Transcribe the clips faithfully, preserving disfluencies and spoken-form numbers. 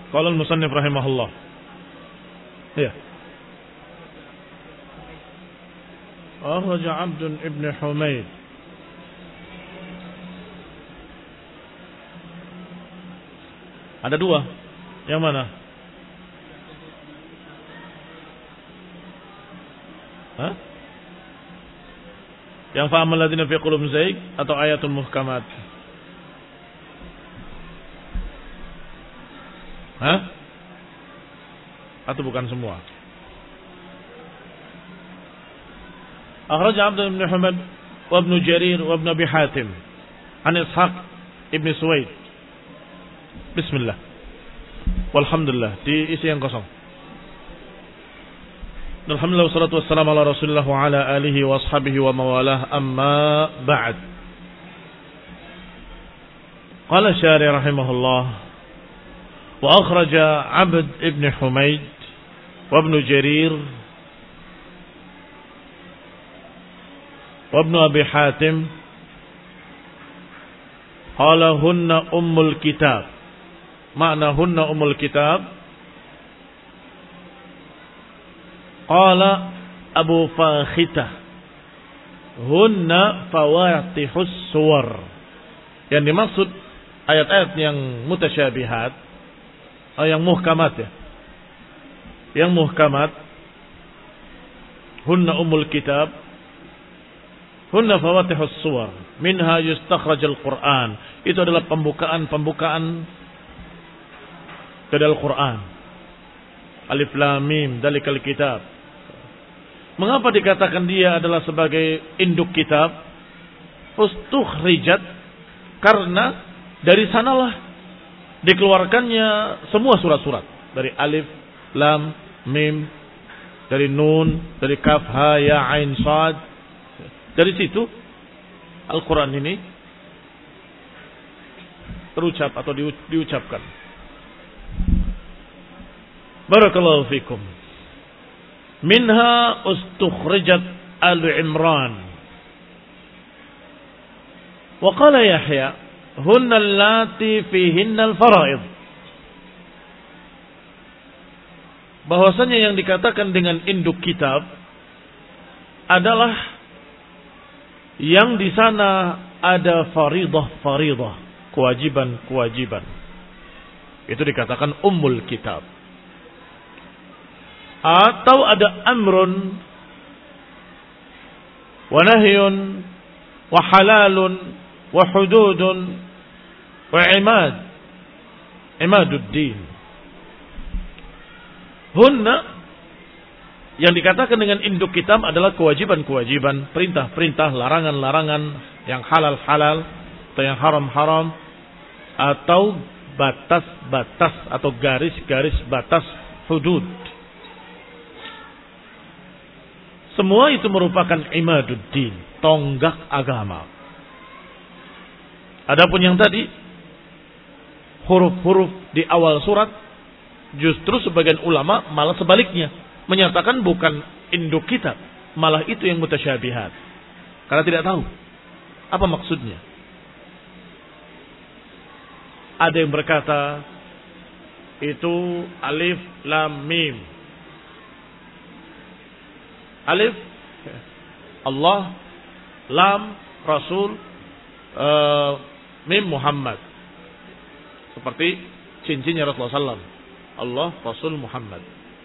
Qala al-musannif rahimahullah. Ya. Akhraja Abd ibn Humaid. Ada dua. Yang mana? Hah? Yang fa'amal ladzina fi qulubihim zayg atau ayatul muhkamat? Hah? Atau bukan semua? Akhraj Abd ibn Humaid wa Ibn Jarir wa Ibn Abi Hatim an Ishaq ibn Suwaid. Bismillah. Walhamdulillah. Diisi yang kosong. Alhamdulillah wassalatu wassalamu ala Rasulillah wa ala alihi wa ashabihi wa mawalah, amma ba'd. Qala syari rahimahullah wa akhraja Abd ibn Humaid wa Ibn Jarir wa Ibn Abi Hatim qala hunna ummul kitab. Makna hunna ummul kitab, qala Abu Fakhitah, hunna fawatihus suwar. Yang dimaksud ayat-ayat yang mutasyabihat, oh, yang muhkamat ya. Yang muhkamat, hunna ummul kitab, hunna fawatihus suwar, minha yustakhrajul Qur'an. Itu adalah pembukaan-pembukaan dari Al-Quran. Alif Lam Mim dalikal kitab. Mengapa dikatakan dia adalah sebagai induk kitab? Ustukhrijat, karena dari sanalah dikeluarkannya semua surat-surat. Dari Alif Lam Mim, dari Nun, dari Kaf Ha Ya Ain Shad. Dari situ Al-Quran ini terucap atau diucapkan. Barakallahu fikum. Minha ustukhrijat Al-Imran. Wa qala Yahya, hunna allati fihinna al-fara'id. Bahwasanya yang dikatakan dengan induk kitab adalah yang di sana ada faridah-faridah, kewajiban-kewajiban. Itu dikatakan ummul kitab. Atau ada amrun wa nahyun wa halalun wa hududun wa imad, imaduddin. Hunna, yang dikatakan dengan induk kitab adalah kewajiban-kewajiban, perintah-perintah, larangan-larangan, yang halal-halal atau yang haram-haram, atau batas-batas atau garis-garis batas, hudud. Semua itu merupakan imaduddin, tonggak agama. Adapun yang tadi, huruf-huruf di awal surat, justru sebagian ulama malah sebaliknya, menyatakan bukan induk kitab, malah itu yang mutasyabihat. Karena tidak tahu apa maksudnya. Ada yang berkata itu alif lam mim. Alif Allah, lam Rasul, uh, mim Muhammad. Seperti cincinnya Rasulullah sallallahu alaihi wasallam. Allah, Rasul, Muhammad.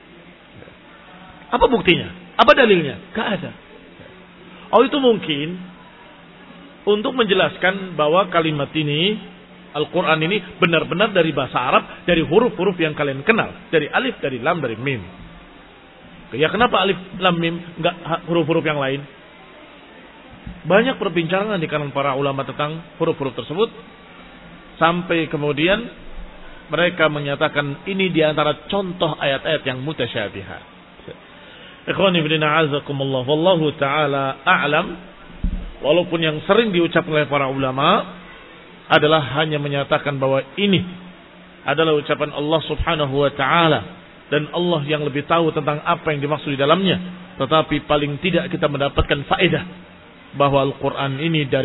Apa buktinya? Apa dalilnya? Gak ada. Oh, itu mungkin untuk menjelaskan bahwa kalimat ini, Al-Quran ini benar-benar dari bahasa Arab, dari huruf-huruf yang kalian kenal. Dari alif, dari lam, dari mim. Ya kenapa alif, lam, mim, enggak huruf-huruf yang lain? Banyak perbincangan di kalangan para ulama tentang huruf-huruf tersebut. Sampai kemudian mereka menyatakan ini diantara contoh ayat-ayat yang mutasyabihat. Ikhwani fillah azakumullah, wallahu taala a'lam. Walaupun yang sering diucapkan oleh para ulama adalah hanya menyatakan bahwa ini adalah ucapan Allah Subhanahu wa taala dan Allah yang lebih tahu tentang apa yang dimaksud di dalamnya. Tetapi paling tidak kita mendapatkan faedah bahwa Al-Quran ini dari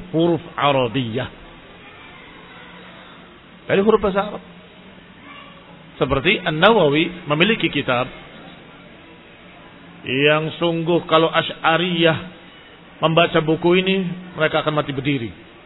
huruf-huruf Arabiyah, dari huruf bahasa Arab. Seperti An-Nawawi memiliki kitab yang sungguh kalau Asy'ariyah membaca buku ini mereka akan mati berdiri.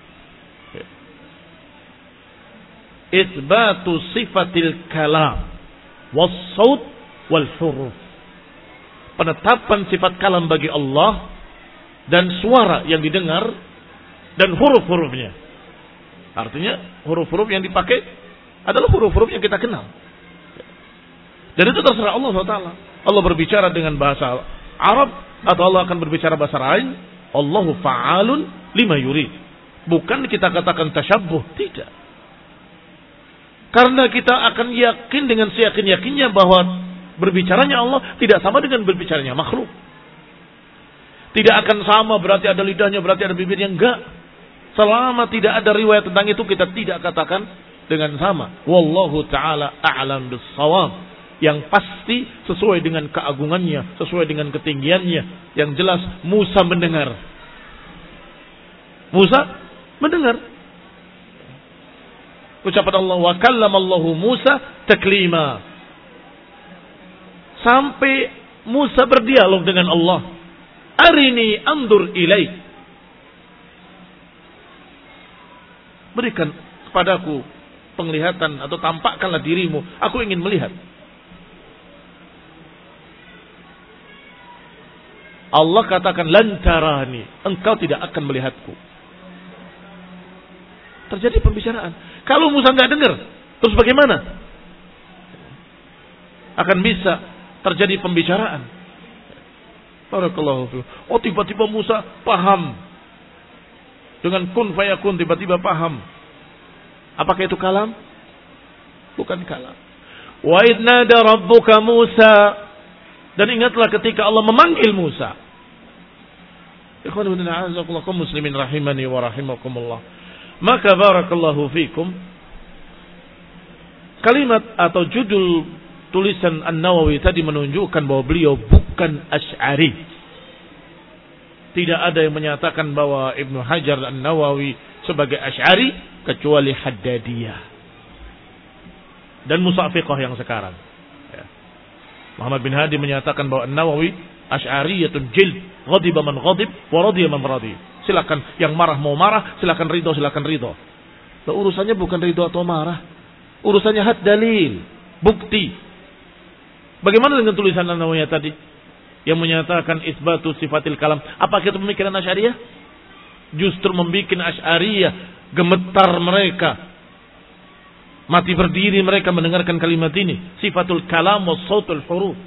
Itsbatu sifatil kalam was-saut wal huruf. Penetapan sifat kalam bagi Allah dan suara yang didengar dan huruf-hurufnya. Artinya huruf-huruf yang dipakai adalah huruf-huruf yang kita kenal. Dan itu terserah Allah subhanahu wa taala. Allah berbicara dengan bahasa Arab atau Allah akan berbicara bahasa lain. Allahu fa'alun lima yurid. Bukan kita katakan tasyabbuh, tidak. Karena kita akan yakin dengan seyakin-yakinnya bahwa berbicaranya Allah tidak sama dengan berbicaranya makhluk. Tidak akan sama berarti ada lidahnya, berarti ada bibirnya, enggak. Selama tidak ada riwayat tentang itu kita tidak katakan dengan sama. Wallahu ta'ala a'lam bis-shawab. Yang pasti sesuai dengan keagungannya, sesuai dengan ketinggiannya. Yang jelas Musa mendengar. Musa mendengar. Ucapan Allah, wa kallamallahu Musa taklima. Sampai Musa berdialog dengan Allah. Arini andur ilaik. Berikan kepadaku penglihatan atau tampakkanlah dirimu. Aku ingin melihat. Allah katakan lantarani, engkau tidak akan melihatku. Terjadi pembicaraan. Kalau Musa nggak dengar, terus bagaimana? Akan bisa terjadi pembicaraan. Barakallahu fiikum. Oh, tiba-tiba Musa paham. Dengan kun fayakun tiba-tiba paham. Apakah itu kalam? Bukan kalam. Wa idh nada rabbuka Musa. Dan ingatlah ketika Allah memanggil Musa. Ikhwan ibn a'azakullah kaum muslimin rahimani wa rahimakumullah. Maka barakallahu fikum. Kalimat atau judul tulisan An-Nawawi tadi menunjukkan bahwa beliau bukan Asy'ari. Tidak ada yang menyatakan bahwa Ibnu Hajar An-Nawawi sebagai Asy'ari kecuali Haddadiyah dan Musafiqah yang sekarang. Ya. Muhammad bin Hadi menyatakan bahwa An-Nawawi Asy'ariyatun jild, ghadiba man ghadib wa radiya man radi. Silakan yang marah mau marah, silakan ridho silakan ridho. Nah, urusannya bukan ridho atau marah. Urusannya had dalil, bukti. Bagaimana dengan tulisan An-Nawawi tadi yang menyatakan isbatu sifatil kalam? Apakah itu pemikiran Asy'ariyah? Justru membuat Asy'ariyah gemetar mereka. Mati berdiri mereka mendengarkan kalimat ini. Sifatul kalam wa sautul huruf.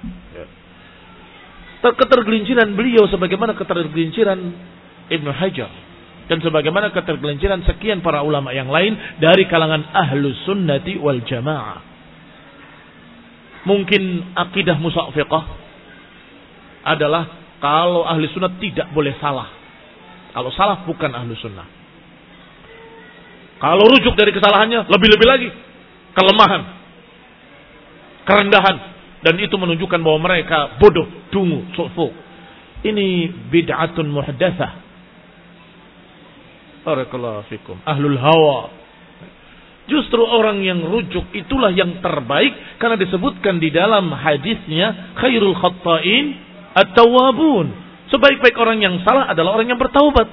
Ketergelinciran beliau sebagaimana ketergelinciran Ibnu Hajar. Dan sebagaimana ketergelinciran sekian para ulama yang lain dari kalangan ahlus sunnati wal jamaah. Mungkin akidah musafiqah adalah kalau ahli sunnah tidak boleh salah. Kalau salah bukan ahli sunnah. Kalau rujuk dari kesalahannya lebih-lebih lagi kelemahan, kerendahan, dan itu menunjukkan bahwa mereka bodoh, dungu, sufuk. Ini bid'atun muhdatsah. Barakallahu fikum. Ahlul hawa. Justru orang yang rujuk itulah yang terbaik karena disebutkan di dalam hadisnya khairul khatta'in at-tawwabun. Sebaik-baik orang yang salah adalah orang yang bertaubat.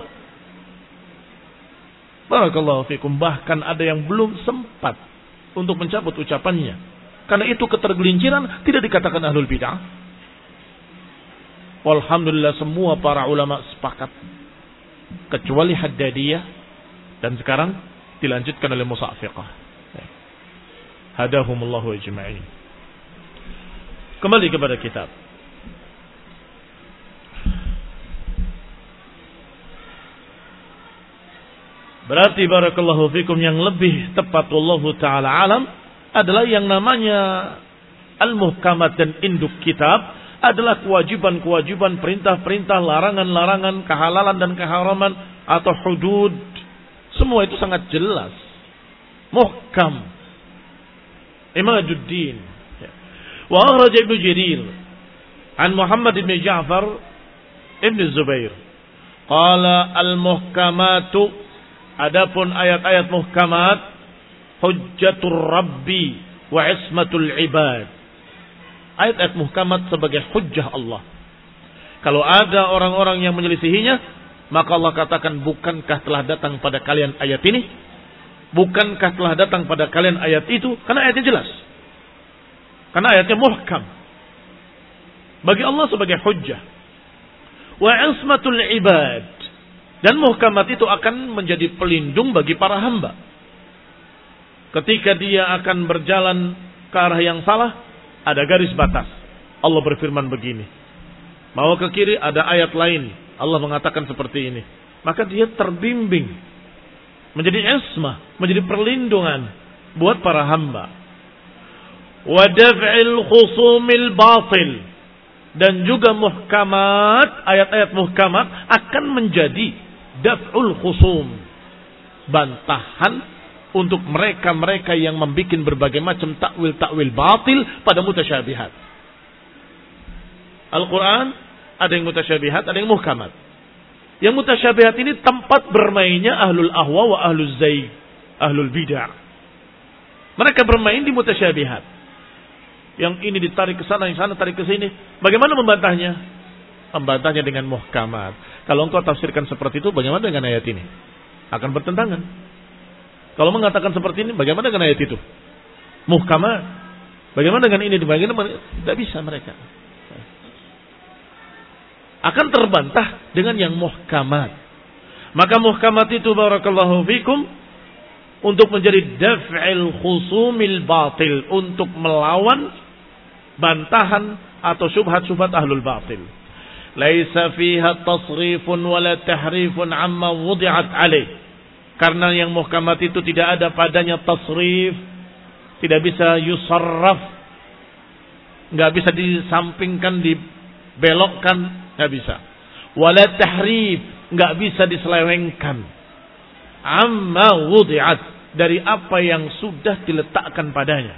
Barakallahu fikum. Bahkan ada yang belum sempat untuk mencabut ucapannya. Karena itu ketergelinciran tidak dikatakan ahlul bid'ah. Walhamdulillah semua para ulama sepakat. Kecuali Haddadiyah. Dan sekarang dilanjutkan oleh Musafiqah. Hadahumullahu ajma'in. Kembali kepada kitab. Berarti barakallahu fikum yang lebih tepat wallahu ta'ala alam adalah yang namanya al-muhkamat dan induk kitab adalah kewajiban-kewajiban, perintah-perintah, larangan-larangan, kehalalan dan keharaman atau hudud. Semua itu sangat jelas. Muhkam. Imaduddin. Wa akhraj Ibnu Jarir an Muhammad bin Ja'far Ibn Zubair. Qala al-muhkamatu, adapun ayat-ayat muhkamat, hujjatur rabbi wa ismatul ibad. Ayat-ayat muhkamat sebagai hujjah Allah. Kalau ada orang-orang yang menyelisihinya, maka Allah katakan, bukankah telah datang pada kalian ayat ini? Bukankah telah datang pada kalian ayat itu? Karena ayatnya jelas. Karena ayatnya muhkam. Bagi Allah sebagai hujjah. Wa ismatul ibad. Dan muhkamat itu akan menjadi pelindung bagi para hamba. Ketika dia akan berjalan ke arah yang salah, ada garis batas. Allah berfirman begini. Mau ke kiri, ada ayat lain. Allah mengatakan seperti ini. Maka dia terbimbing. Menjadi ismah, menjadi perlindungan buat para hamba. Wa daf'il khusumil batil. Dan juga muhkamat, ayat-ayat muhkamat akan menjadi daf'ul khusum. Bantahan untuk mereka-mereka yang membuat berbagai macam takwil-takwil batil pada mutasyabihat. Al-Quran ada yang mutasyabihat, ada yang muhkamat. Yang mutasyabihat ini tempat bermainnya ahlul ahwa wa ahlul zayd, ahlul bid'ah. Mereka bermain di mutasyabihat. Yang ini ditarik ke sana, yang sana tarik ke sini. Bagaimana membantahnya? Membantahnya dengan muhkamat. Kalau engkau tafsirkan seperti itu, bagaimana dengan ayat ini? Akan bertentangan. Kalau mengatakan seperti ini, bagaimana dengan ayat itu? Muhkamat. Bagaimana dengan ini? Bagaimana? Tidak bisa mereka. Akan terbantah dengan yang muhkamat. Maka muhkamat itu, barakallahu fikum, untuk menjadi daf'il khusumil batil. Untuk melawan bantahan atau syubhat-syubhat ahlul batil. Laisa fiha tasrifun wala tahrifun amma wudi'at alaih. Karena yang muhkamat itu tidak ada padanya tasrif, tidak bisa yusarraf, nggak bisa disampingkan, dibelokkan, nggak bisa. Wala tahrif, nggak bisa diselewengkan. Amma wudi'at, dari apa yang sudah diletakkan padanya.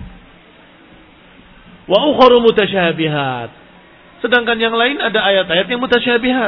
Wa ukharu mutasyabihat. Sedangkan yang lain ada ayat-ayat yang mutasyabihat.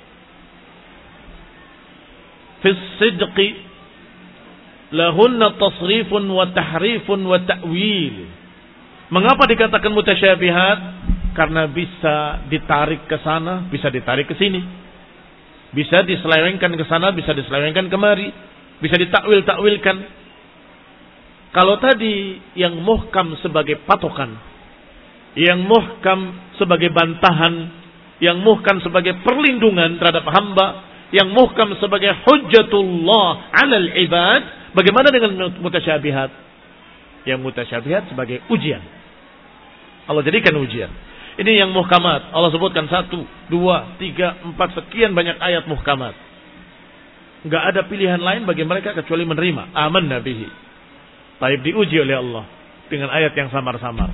Fis sidqi lahunna tasrifun wa tahrifun wa ta'wil. Mengapa dikatakan mutasyabihat? Karena bisa ditarik ke sana, bisa ditarik ke sini. Bisa diselewengkan ke sana, bisa diselewengkan kemari. Bisa ditakwil-takwilkan. Kalau tadi yang muhkam sebagai patokan, yang muhkam sebagai bantahan, yang muhkam sebagai perlindungan terhadap hamba, yang muhkam sebagai hujjatullah 'alal ibad, bagaimana dengan mutasyabihat? Yang mutasyabihat sebagai ujian. Allah jadikan ujian. Ini yang muhkamat. Allah sebutkan satu, dua, tiga, empat, sekian banyak ayat muhkamat. Enggak ada pilihan lain bagi mereka kecuali menerima. Amanna bihi. Taib diuji oleh Allah dengan ayat yang samar-samar.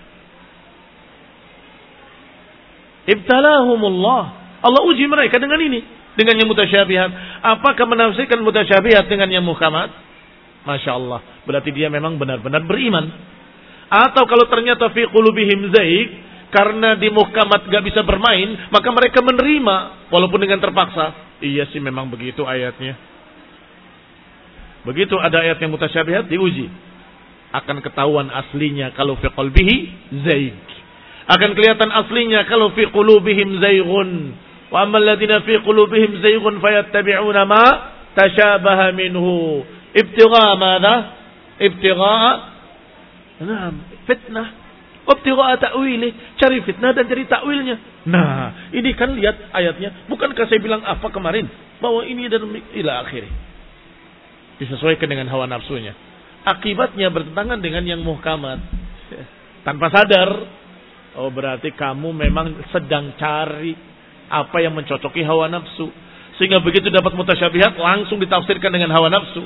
Ibtalahumullah. Allah uji mereka dengan ini. Dengan yang mutasyabihat. Apakah menafsirkan mutasyabihat dengan yang muhkamat? Masya Allah. Berarti dia memang benar-benar beriman. Atau kalau ternyata fi qulubihim zaig, karena di muhkamat gak bisa bermain, maka mereka menerima walaupun dengan terpaksa. Iya sih memang begitu ayatnya. Begitu ada ayat yang mutasyabihat, diuji. Akan ketahuan aslinya kalau fi qalbihi zaig. Akan kelihatan aslinya kalau fi qulubihim zaigun. Wa ammal ladzina fi qulubihim zaigun fayattabi'una ma tashabaha minhu. Ibtigha madza? Ibtigha Naam, fitnah. Ibtigha ta'wili, cari fitnah dan cari takwilnya. Nah, ini kan lihat ayatnya. Bukankah saya bilang apa kemarin? Bahwa ini dan ila akhir. Disesuaikan dengan hawa nafsunya. Akibatnya bertentangan dengan yang muhkamat. Tanpa sadar. Oh, berarti kamu memang sedang cari apa yang mencocoki hawa nafsu. Sehingga begitu dapat mutasyabihat langsung ditafsirkan dengan hawa nafsu.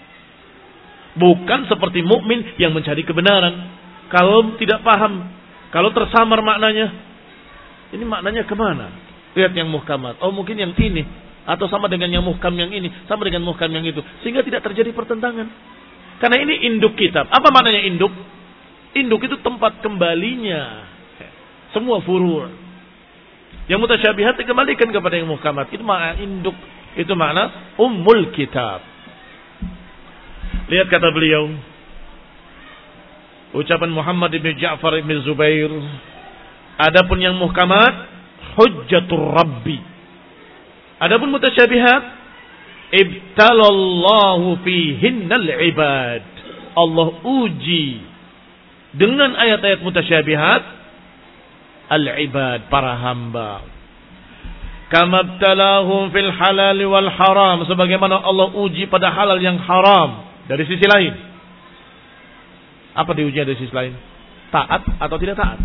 Bukan seperti mukmin yang mencari kebenaran. Kalau tidak paham, kalau tersamar maknanya, ini maknanya kemana? Lihat yang muhkamat. Oh mungkin yang ini, atau sama dengan yang muhkam yang ini, sama dengan muhkam yang itu, sehingga tidak terjadi pertentangan. Karena ini induk kitab. Apa maknanya induk? Induk itu tempat kembalinya semua furu'. Yang mutasyabihat dikembalikan kepada yang muhkamat. Itu makna induk. Itu makna ummul kitab. Lihat kata beliau. Ucapan Muhammad ibn Ja'far ibn Zubair, adapun yang muhkamat hujjatur rabbi. Adapun mutasyabihat, ibtalallahu fihinnal ibad. Allah uji dengan ayat-ayat mutasyabihat al-ibad, para hamba. Kama ibtalahum fil halal wal haram, sebagaimana Allah uji pada halal yang haram dari sisi lain. Apa diuji dari sisi lain? Taat atau tidak taat?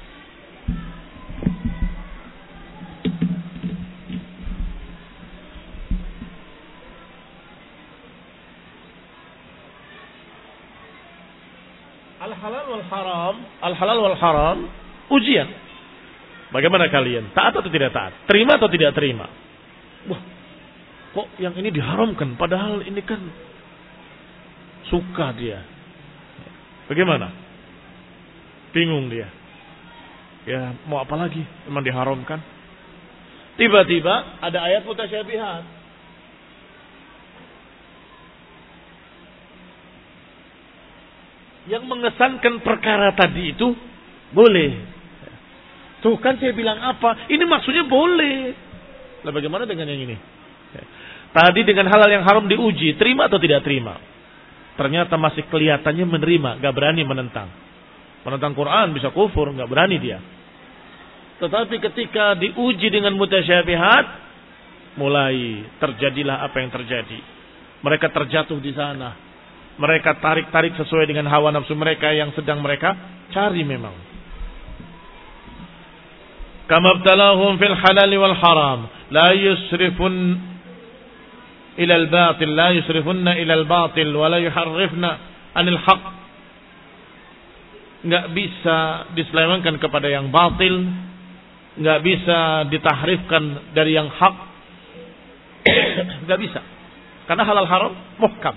Al-halal wal haram, al-halal wal haram ujian. Bagaimana kalian? Taat atau tidak taat? Terima atau tidak terima? Wah, kok yang ini diharamkan padahal ini kan suka dia. Bagaimana? Bingung dia. Ya, mau apa lagi? Memang diharamkan. Tiba-tiba ada ayat mutasyabihat. Yang mengesankan perkara tadi itu boleh. Tuh kan saya bilang apa? Ini maksudnya boleh. Lah bagaimana dengan yang ini? Tadi dengan hal yang haram diuji, terima atau tidak terima? Ternyata masih kelihatannya menerima, gak berani menentang. Menentang Quran bisa kufur, gak berani dia. Tetapi ketika diuji dengan mutasyabihat, mulai terjadilah apa yang terjadi. Mereka terjatuh di sana. Mereka tarik-tarik sesuai dengan hawa nafsu mereka yang sedang mereka cari memang. Kama ibtalahum fil halal wal haram, la yusrifun ila al-batil, la yusrifunna ila al-batil wa la yuharrifna anil haq. Enggak bisa diselewengkan kepada yang batil, enggak bisa ditahrifkan dari yang hak. Enggak bisa. Karena halal haram muhkam.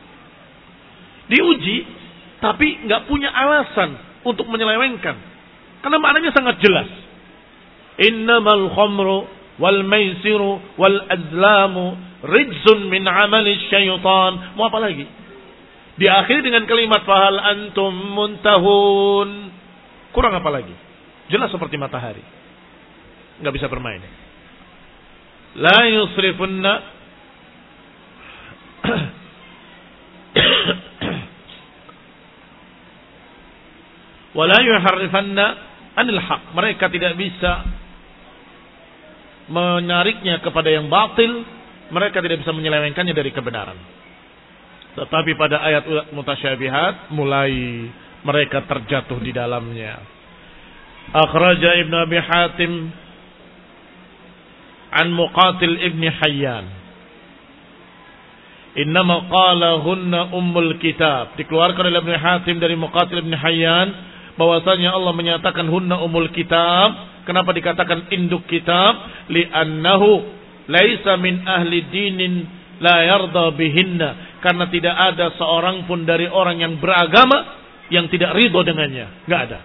Diuji tapi enggak punya alasan untuk menyelewengkan. Karena maknanya sangat jelas. Innamal khamru wal maisiru wal azlamu rijzun min amali syaitan. Mau apa lagi? Diakhiri dengan kalimat fahal antum muntahun. Kurang apa lagi? Jelas seperti matahari. Enggak bisa bermain. La yusrifunna wa la yuharrifanna anil haq. Mereka tidak bisa menariknya kepada yang batil. Mereka tidak bisa menyelewengkannya dari kebenaran. Tetapi pada ayat mutasyabihat mulai mereka terjatuh di dalamnya. Akhraja Ibn Abi Hatim an Muqatil Ibn Hayyan. Innama qala hunna ummul kitab. Dikeluarkan oleh Ibn Hatim dari Muqatil Ibn Hayyan bahwasanya Allah menyatakan hunna ummul kitab. Kenapa dikatakan induk kitab? Li'annahu laisa min ahli dinin la yarda bihinna. Karena tidak ada seorang pun dari orang yang beragama yang tidak ridho dengannya. Enggak ada.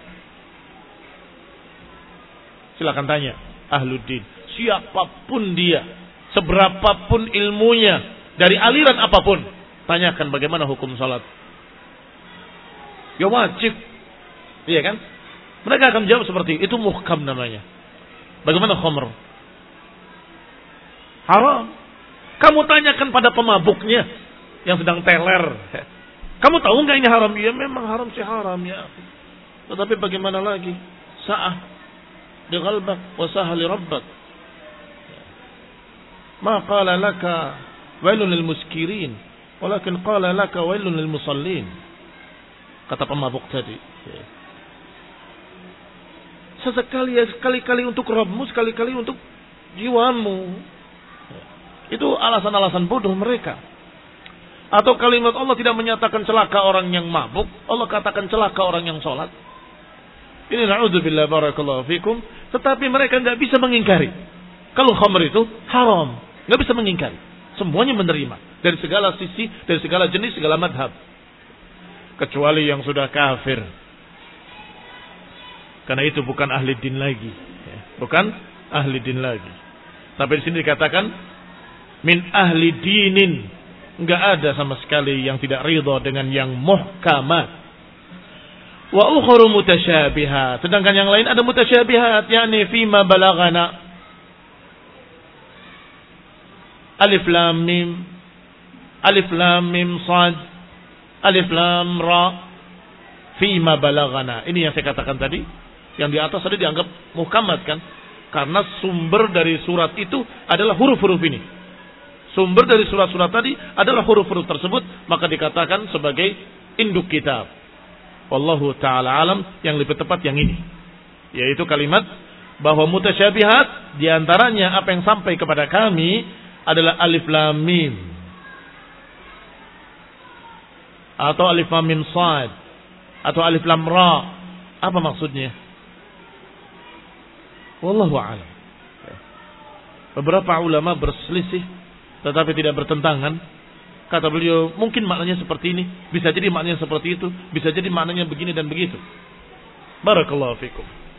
Silakan tanya ahluddin, siapapun dia, seberapapun ilmunya, dari aliran apapun, tanyakan bagaimana hukum salat. Ya wajib. Iya kan? Mereka akan jawab seperti itu, muhkam namanya. Bagaimana khamr? Haram. Kamu tanyakan pada pemabuknya yang sedang teler. Kamu tahu enggak ini haram? Ya memang haram sih haram ya. Tetapi bagaimana lagi? Sa'ah di qalbak wa sahal li rabbak. Ma qala laka wailun lil muskirin, walakin qala laka wailun lil musallin. Kata pemabuk tadi. Sesekali ya sekali-kali untuk Rabbmu, sekali-kali untuk jiwamu. Itu alasan-alasan bodoh mereka. Atau kalimat Allah tidak menyatakan celaka orang yang mabuk, Allah katakan celaka orang yang sholat. Ini na'udzubillah barakallahu fikum. Tetapi mereka nggak bisa mengingkari kalau khamr itu haram, nggak bisa mengingkari. Semuanya menerima dari segala sisi, dari segala jenis, segala madhab, kecuali yang sudah kafir. Karena itu bukan ahli din lagi, bukan ahli din lagi. Sampai di sini dikatakan min ahli dinin, nggak ada sama sekali yang tidak ridha dengan yang muhkamat. Wa ukhra mutasyabihat. Sedangkan yang lain ada mutasyabihat, yakni fima balagana. Alif lam mim, alif lam mim sad, alif lam ra, fima balagana. Ini yang saya katakan tadi. Yang di atas tadi dianggap muhkamat kan? Karena sumber dari surat itu adalah huruf-huruf ini. Sumber dari surat-surat tadi adalah huruf-huruf tersebut, maka dikatakan sebagai induk kitab. Wallahu ta'ala alam, yang lebih tepat yang ini. Yaitu kalimat bahwa mutasyabihat diantaranya apa yang sampai kepada kami adalah alif lam mim. Atau alif lam mim sad. Atau alif lam ra. Apa maksudnya? Wallahu a'lam. Beberapa ulama berselisih tetapi tidak bertentangan. Kata beliau, mungkin maknanya seperti ini, bisa jadi maknanya seperti itu, bisa jadi maknanya begini dan begitu. Barakallahu fikum.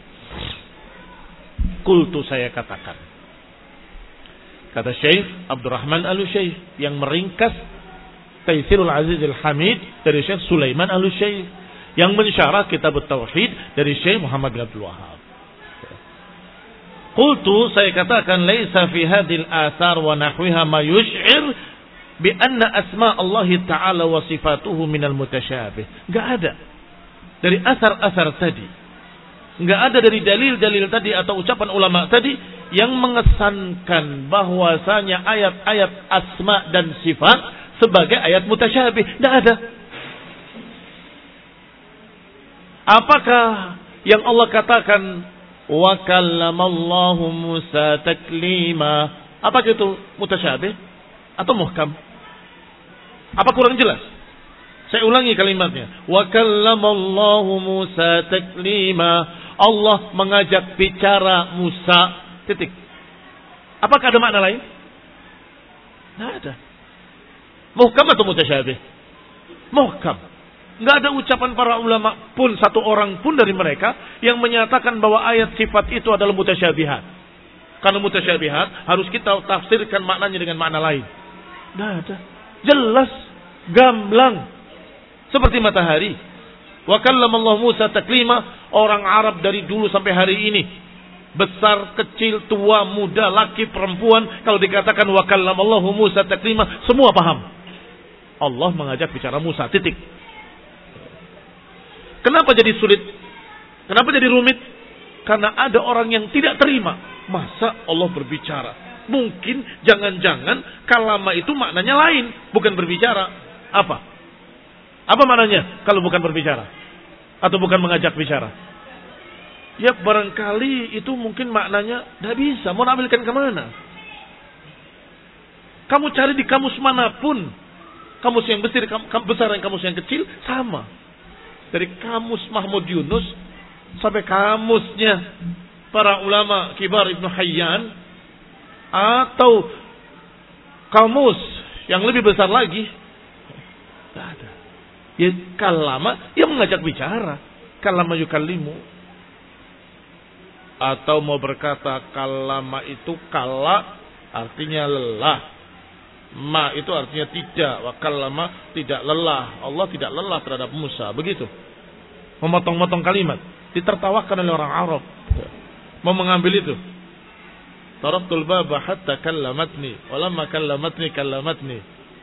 Qultu, saya katakan. Kata Syekh Abdurrahman Al-Syekh yang meringkas Taisirul Aziz Al-Hamid dari Syekh Sulaiman Al-Syekh, yang mensyarah kitab Tauhid dari Syekh Muhammad bin Abdul Wahhab. Qultu, saya katakan, laisa fi hadhil athar wa nahwiha ma yush'ir bi anna asma Allah Ta'ala wa sifatuhu minal mutasyabih. Enggak ada dari asar-asar tadi, enggak ada dari dalil-dalil tadi atau ucapan ulama tadi yang mengesankan bahwasanya ayat-ayat asma dan sifat sebagai ayat mutasyabih. Enggak ada. Apakah yang Allah katakan wa kallamallahu Musa taklima, apa itu mutasyabih atau muhkam? Apa kurang jelas? Saya ulangi kalimatnya. Wa kallamallahu Musa taklima. Allah mengajak bicara Musa. Titik. Apakah ada makna lain? Tidak ada. Muhkam atau mutasyabih? Muhkam. Enggak ada ucapan para ulama pun, satu orang pun dari mereka yang menyatakan bahwa ayat sifat itu adalah mutasyabihat. Karena mutasyabihat harus kita tafsirkan maknanya dengan makna lain. Enggak ada. Jelas, gamblang. Seperti matahari. Wa kallamallahu Musa taklima. Orang Arab dari dulu sampai hari ini, besar, kecil, tua, muda, laki, perempuan, kalau dikatakan wa kallamallahu Musa taklima, semua paham. Allah mengajak bicara Musa, titik. Kenapa jadi sulit? Kenapa jadi rumit? Karena ada orang yang tidak terima. Masa Allah berbicara? Mungkin, jangan-jangan kalama itu maknanya lain, bukan berbicara. Apa? Apa maknanya kalau bukan berbicara? Atau bukan mengajak bicara? Ya barangkali itu mungkin maknanya tidak bisa. Mau ambilkan kemana? Kamu cari di kamus manapun. Kamus yang besar, besar dan kamus yang kecil, sama. Dari kamus Mahmud Yunus sampai kamusnya para ulama kibar Ibnu Hayyan, atau kamus yang lebih besar lagi, tidak ada. Ya kalama, ya mengajak bicara. Kalama yukallimu. Atau mau berkata kalama itu kala artinya lelah. Ma itu artinya tidak. Wa kallama tidak lelah. Allah tidak lelah terhadap Musa. Begitu. Memotong-motong kalimat. Ditertawakan oleh orang Arab. Mau mengambil itu. Tarabtul baba hatta kallamatni. Walamma kallamatni kallamatni.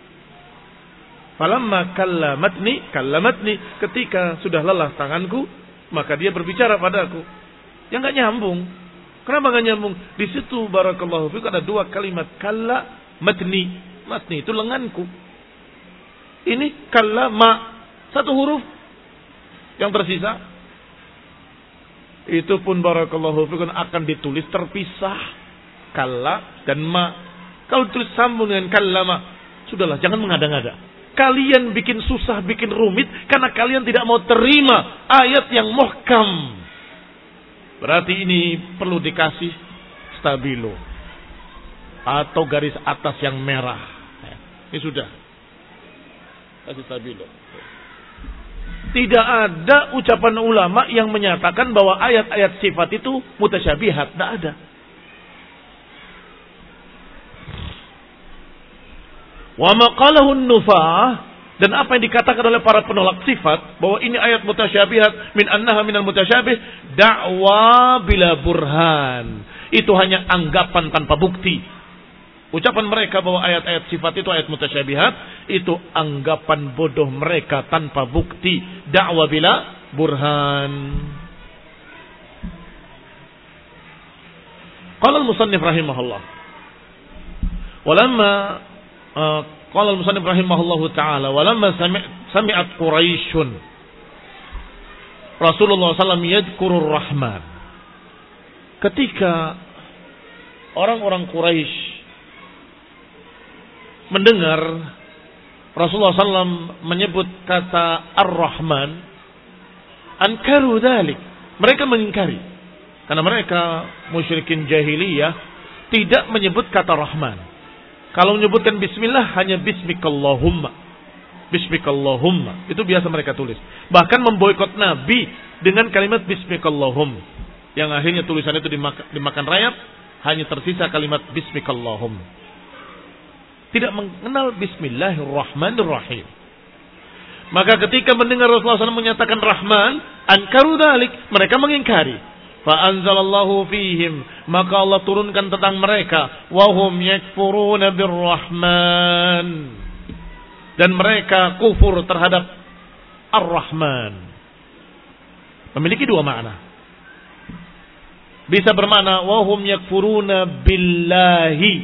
Falamma kallamatni kallamatni. Ketika sudah lelah tanganku, maka dia berbicara padaku. Yang gak nyambung. Kenapa gak nyambung? Di situ barakallahu fiik ada dua kalimat. Kallamatni. Matni itu lenganku. Ini kallama, satu huruf yang tersisa. Itu pun barakallahu fikum akan ditulis terpisah, kalla dan ma. Kalau tulis sambung dengan kallama, sudahlah, jangan mengada-ngada. Kalian bikin susah, bikin rumit karena kalian tidak mau terima ayat yang muhkam. Berarti ini perlu dikasih stabilo atau garis atas yang merah. Ini sudah. Kasih stabilo. Tidak ada ucapan ulama yang menyatakan bahwa ayat-ayat sifat itu mutasyabihat. Tidak ada. Wa maqalahun nufah, Dan apa yang dikatakan oleh para penolak sifat, bahwa ini ayat mutasyabihat, min annaha minal mutasyabih, da'wa bila burhan. Itu hanya anggapan tanpa bukti. Ucapan mereka bahwa ayat-ayat sifat itu ayat mutasyabihat, itu anggapan bodoh mereka tanpa bukti. Da'wa bila burhan. Qala al-musannif rahimahullah. Walamma uh, qala al-musannif rahimahullahu ta'ala, walamma sami'at Quraisyun Rasulullah sallallahu alaihi wasallam yadhkurur Rahman. Ketika orang-orang Quraisy mendengar Rasulullah sallallahu alaihi wasallam menyebut kata Ar-Rahman, ankaru dzalik, mereka mengingkari. Karena mereka musyrikin jahiliyah tidak menyebut kata Rahman. Kalau menyebutkan bismillah hanya bismikallahumma. Bismikallahumma. Itu biasa mereka tulis. Bahkan memboikot Nabi dengan kalimat bismikallahum. Yang akhirnya tulisan itu dimakan, dimakan rayap. Hanya tersisa kalimat bismikallahum. Tidak mengenal bismillahirrahmanirrahim. Maka ketika mendengar Rasulullah shallallahu alaihi wasallam menyatakan Rahman, ankaru dzalik, mereka mengingkari. Fa'anzalallahu fihim, maka Allah turunkan tentang mereka, wahum yakfuruna birrahman, dan mereka kufur terhadap Ar-Rahman. Memiliki dua makna. Bisa bermakna wahum yakfuruna billahi,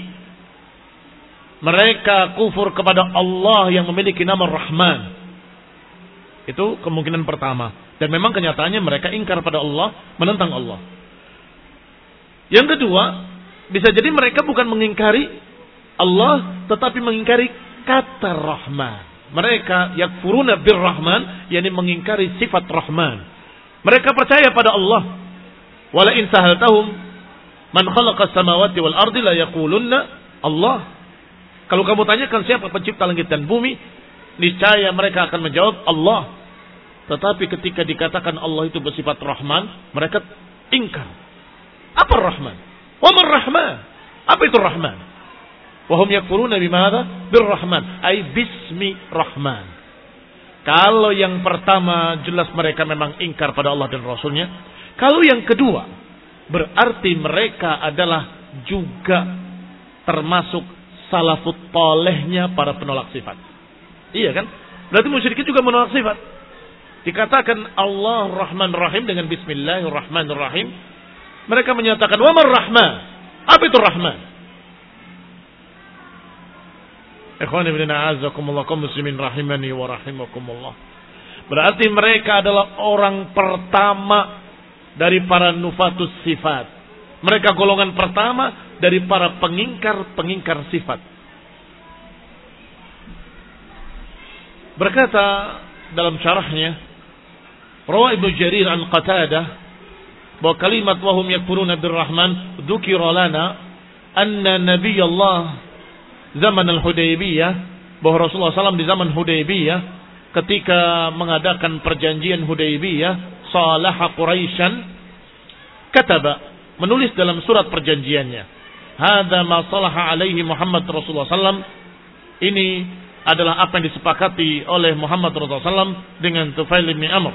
mereka kufur kepada Allah yang memiliki nama Rahman. Itu kemungkinan pertama. Dan memang kenyataannya mereka ingkar pada Allah, menentang Allah. Yang kedua, bisa jadi mereka bukan mengingkari Allah, tetapi mengingkari kata Rahman. Mereka yakfuruna birrahman, yakni mengingkari sifat Rahman. Mereka percaya pada Allah. Wala in sahaltahum man khalaqas samawati wal ardi la yaqulunna Allah. Kalau kamu tanyakan siapa pencipta langit dan bumi, niscaya mereka akan menjawab Allah. Tetapi ketika dikatakan Allah itu bersifat Rahman, mereka ingkar. Apa Rahman? Wa man Rahman? Apa itu Rahman? Wa hum yakfuruna bimadza? Birrahman, ay bismi Rahman. Kalau yang pertama jelas mereka memang ingkar pada Allah dan Rasulnya. Kalau yang kedua, berarti mereka adalah juga termasuk salafut tolehnya para penolak sifat. Iya kan? Berarti musyrikin juga menolak sifat. Dikatakan Allah Rahman Rahim dengan Bismillahirrahmanirrahim. Mereka menyatakan wa man Rahman. Apa itu Rahman? Ikhwani bin a'azzakumullah kaum muslimin rahimani wa rahimakumullah. Berarti mereka adalah orang pertama dari para nufatus sifat. Mereka golongan pertama dari para pengingkar-pengingkar sifat. Berkata dalam syarahnya Rawa Ibnu Jarir an Qatadah bahwa kalimat wahum yakfuruna birrahman dzukira lana anna Nabi Allah zaman al-Hudaybiyah, bahwa Rasulullah sallallahu alaihi wasallam di zaman Hudaybiyah ketika mengadakan perjanjian Hudaybiyah, salaha Quraisyan, kataba, menulis dalam surat perjanjiannya, hadza ma salaha alaihi Muhammad Rasulullah sallallahu alaihi wasallam, ini adalah apa yang disepakati oleh Muhammad Rasulullah sallallahu alaihi wasallam dengan Tufail bin Amr.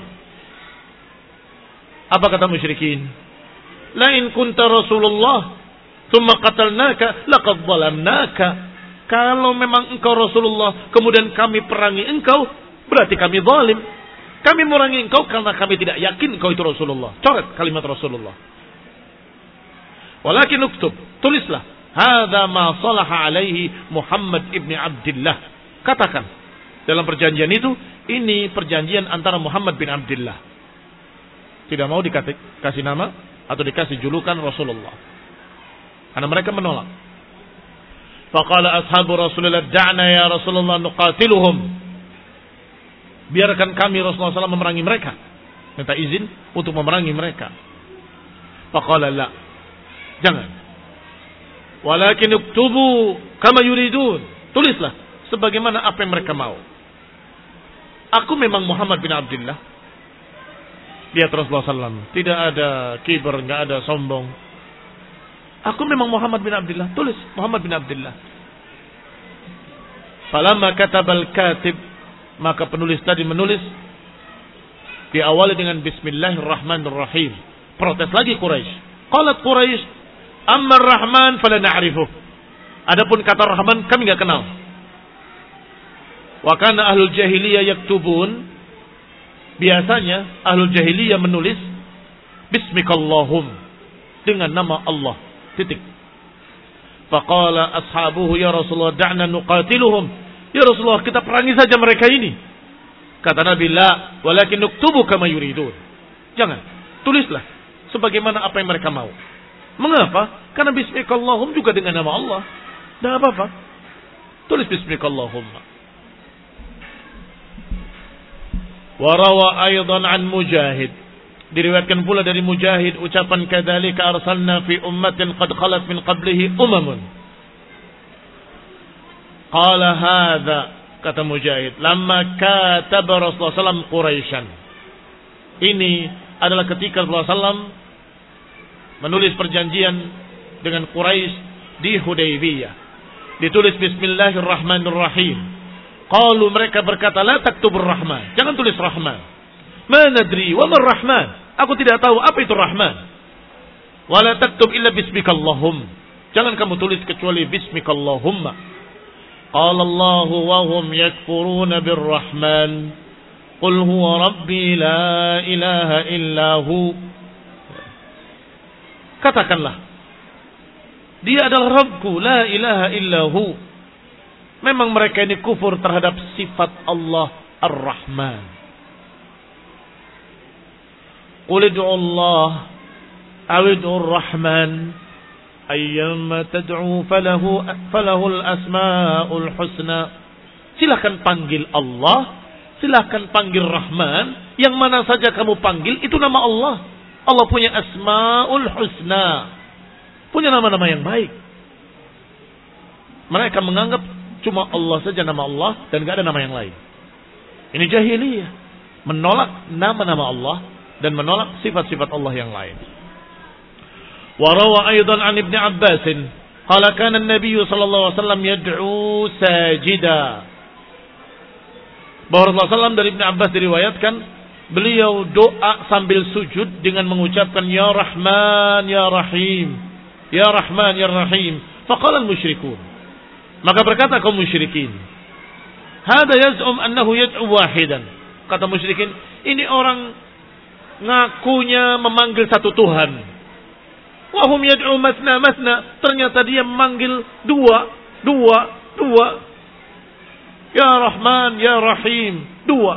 Apa kata musyrikin? La in kunta Rasulullah thumma qatalnaka laqad zalamnaka. Kalau memang engkau Rasulullah kemudian kami perangi engkau, berarti kami zalim. Kami merangi engkau karena kami tidak yakin engkau itu Rasulullah. Coret kalimat Rasulullah. Walakin uktub, tulislah, hadza ma salaha alaihi Muhammad ibn Abdullah. Katakan dalam perjanjian itu, ini perjanjian antara Muhammad bin Abdullah. Tidak mau dikasih nama atau dikasih julukan Rasulullah, karena mereka menolak. Faqala ashabu Rasulullah da'na ya Rasulullah nuqatiluhum. Biarkan kami Rasulullah sallallahu alaihi wasallam memerangi mereka. Minta izin untuk memerangi mereka. Faqala la, jangan. Walakin uktubu kama yuridun. Tulislah sebagaimana apa yang mereka mau. Aku memang Muhammad bin Abdullah. Lihat Rasulullah sallallahu alaihi wasallam, tidak ada kibar, enggak ada sombong. Aku memang Muhammad bin Abdullah. Tulis Muhammad bin Abdullah. Falamma katabal katib Maka penulis tadi menulis diawali dengan Bismillahirrahmanirrahim. Protes lagi Quraisy. Qalat Quraisy, "Amma Ar-Rahman fala na'rifuh." Adapun kata Rahman kami enggak kenal. Wa kana ahlul jahiliyah yaktubun. Biasanya ahlul jahiliyah menulis Bismikallahum, dengan nama Allah. Titik. Faqala ashabuhu ya Rasulullah da'na nuqatiluhum. Ya Rasulullah, kita perangi saja mereka ini. Kata Nabi, la, walakin nuktubu kama yuridun. Jangan, tulislah sebagaimana apa yang mereka mau. Mengapa? Karena Bismikallahum juga dengan nama Allah. Tidak apa-apa. Tulis Bismikallahumma. Warawa aydan an Mujahid. Diriwayatkan pula dari Mujahid ucapan kadzalika arsalna fi ummatin qad khalat min qablihi umamun. Qala hadza, kata Mujahid, lamma kataba Rasulullah sallallahu alaihi wasallam Quraisyan. Ini adalah ketika Rasulullah sallallahu alaihi wasallam menulis perjanjian dengan Quraisy di Hudaybiyah. Ditulis Bismillahirrahmanirrahim. Qalu, mereka berkata, la taktubur Rahman, jangan tulis Rahman. Ma nadri wa mar Rahman, aku tidak tahu apa itu Rahman. Wala taktub illa bismikallahum, jangan kamu tulis kecuali bismikallahumma. Qala Allah wa hum yakfuruna birrahman, qul huwa rabbi la ilaha illahu. Katakanlah, dia adalah Rabbku, la ilaha illahu. Memang mereka ini kufur terhadap sifat Allah Ar-Rahman. Qul ud'u Allah aw ud'u Ar-Rahman ayyamma tad'u falahu falahul asmaul husna. Silakan panggil Allah, silakan panggil Rahman, yang mana saja kamu panggil itu nama Allah. Allah punya asmaul husna, punya nama-nama yang baik. Mereka menganggap cuma Allah saja nama Allah dan gak ada nama yang lain. Ini jahiliyah, menolak nama-nama Allah dan menolak sifat-sifat Allah yang lain. Warawa aydan an Ibn Abbas qala kana an-nabiy sallallahu alaihi wasallam yad'u sajida. Bahwa Rasulullah sallallahu alaihi wasallam dari Ibn Abbas diriwayatkan beliau doa sambil sujud dengan mengucapkan ya Rahman ya Rahim, ya Rahman ya Rahim. Faqala al-musyrikun, maka berkata kaum musyrikin, hada yaz'um annahu yad'u wahidan. Kata musyrikin, ini orang ngakunya memanggil satu Tuhan. Wa hum yad'u masna masna, ternyata dia memanggil dua, dua, dua. Ya Rahman, ya Rahim, dua.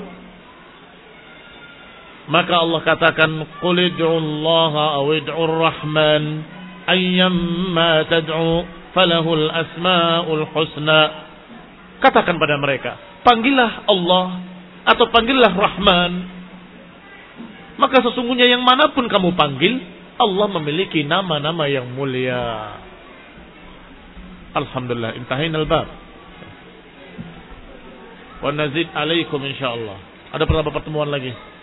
Maka Allah katakan, qul ud'u Allah aw ud'u Ar-Rahman ayyamma tad'u falahul asmaul husna. Katakan pada mereka, panggillah Allah atau panggillah Rahman, maka sesungguhnya yang manapun kamu panggil, Allah memiliki nama-nama yang mulia. Alhamdulillah, intahainal bab. Wa nazid alaikum insyaallah. Ada berapa pertemuan lagi?